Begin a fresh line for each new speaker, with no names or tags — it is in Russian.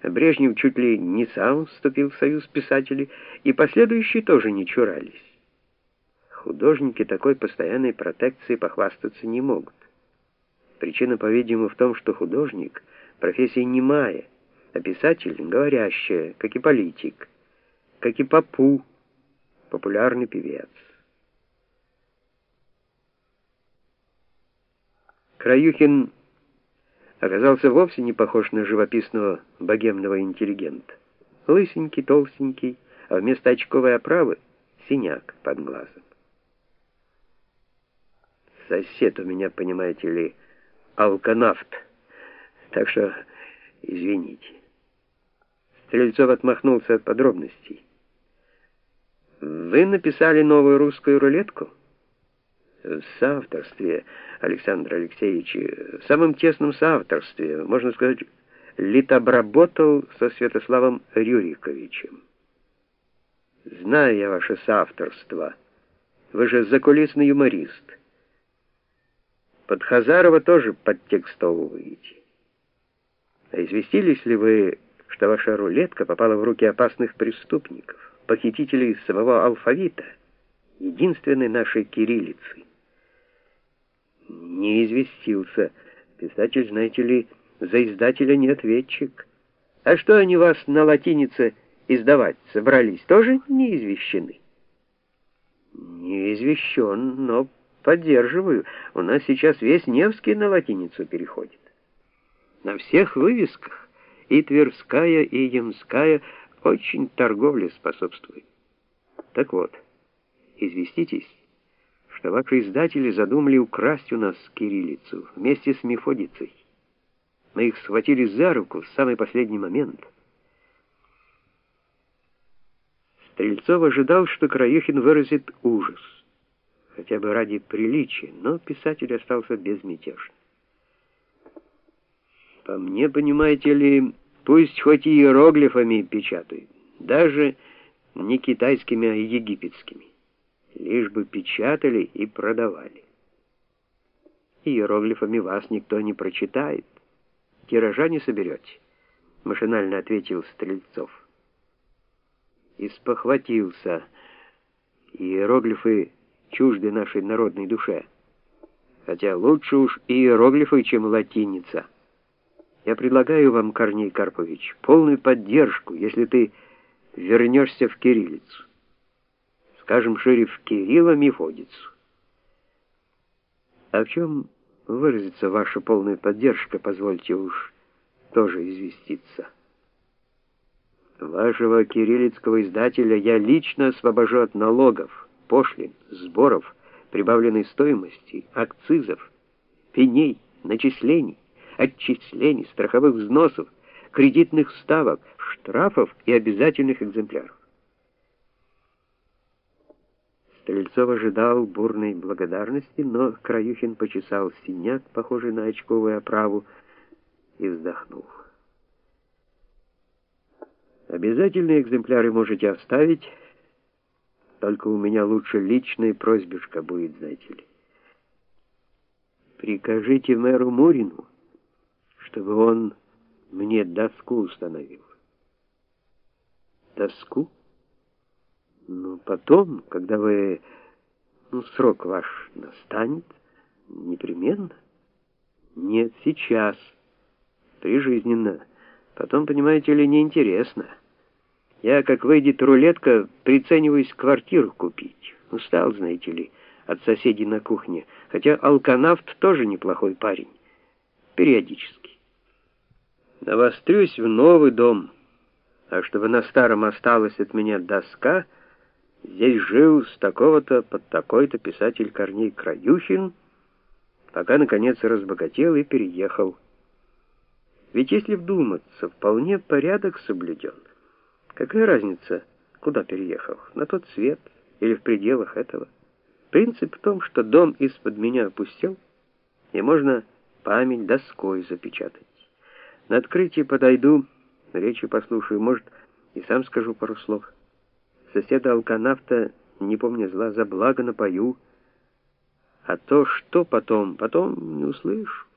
Брежнев чуть ли не сам вступил в союз писателей, и последующие тоже не чурались. Художники такой постоянной протекции похвастаться не могут. Причина, по-видимому, в том, что художник — профессия немая, а писатель — говорящая, как и политик, как и Попу, популярный певец. Краюхин оказался вовсе не похож на живописного богемного интеллигента. Лысенький, толстенький, а вместо очковой оправы — синяк под глазом. Сосед у меня, понимаете ли, алканавт, так что извините. Стрельцов отмахнулся от подробностей. Вы написали новую русскую рулетку? В соавторстве, Александр Алексеевич, в самом тесном соавторстве, можно сказать, литобработал со Святославом Рюриковичем. Знаю я ваше соавторство. Вы же закулисный юморист. Под Хазарова тоже подтекстовываете. А известились ли вы, что ваша рулетка попала в руки опасных преступников, похитителей самого алфавита, единственной нашей кириллицы? Не известился. Писатель, знаете ли, за издателя не ответчик. А что они вас на латинице издавать собрались, тоже не извещены? Не извещен, но поддерживаю. У нас сейчас весь Невский на латиницу переходит. На всех вывесках и Тверская, и Ямская очень торговле способствует. Так вот, известитесь, что ваши издатели задумали украсть у нас кириллицу вместе с Мефодицей. Мы их схватили за руку в самый последний момент. Стрельцов ожидал, что Краюхин выразит ужас, хотя бы ради приличия, но писатель остался безмятежным. По мне, понимаете ли, пусть хоть и иероглифами печатают, даже не китайскими, а египетскими, лишь бы печатали и продавали. Иероглифами вас никто не прочитает, тиража не соберете, машинально ответил Стрельцов. И спохватился. Иероглифы чужды нашей народной душе, хотя лучше уж иероглифы, чем латиница. Я предлагаю вам, Корней Карпович, полную поддержку, если ты вернешься в кириллицу. Скажем шире, в Кирилло-Мефодицу. А в чем выразится ваша полная поддержка, позвольте уж тоже известиться. Вашего кириллицкого издателя я лично освобожу от налогов, пошлин, сборов, прибавленной стоимости, акцизов, пеней, начислений, отчислений, страховых взносов, кредитных ставок, штрафов и обязательных экземпляров. Стрельцов ожидал бурной благодарности, но Краюхин почесал синяк, похожий на очковую оправу, и вздохнул. Обязательные экземпляры можете оставить, только у меня лучше личная просьбишка будет, знаете ли. Прикажите мэру Мурину, чтобы он мне доску установил. Доску? Ну, потом, когда вы... срок ваш настанет, непременно. Нет, сейчас. Прижизненно. Потом, понимаете ли, неинтересно. Я, как выйдет рулетка, прицениваюсь квартиру купить. Устал, знаете ли, от соседей на кухне. Хотя алканавт тоже неплохой парень. Периодически. Навострюсь в новый дом. А чтобы на старом осталась от меня доска, здесь жил с такого-то под такой-то писатель Корней Краюхин, пока, наконец, разбогател и переехал. Ведь если вдуматься, вполне порядок соблюден. Какая разница, куда переехал? На тот свет или в пределах этого? Принцип в том, что дом из-под меня опустел, и можно память доской запечатать. На открытие подойду, речи послушаю, может, и сам скажу пару слов. Соседа-алканавта, не помня зла, за благо напою, а то, что потом не услышу.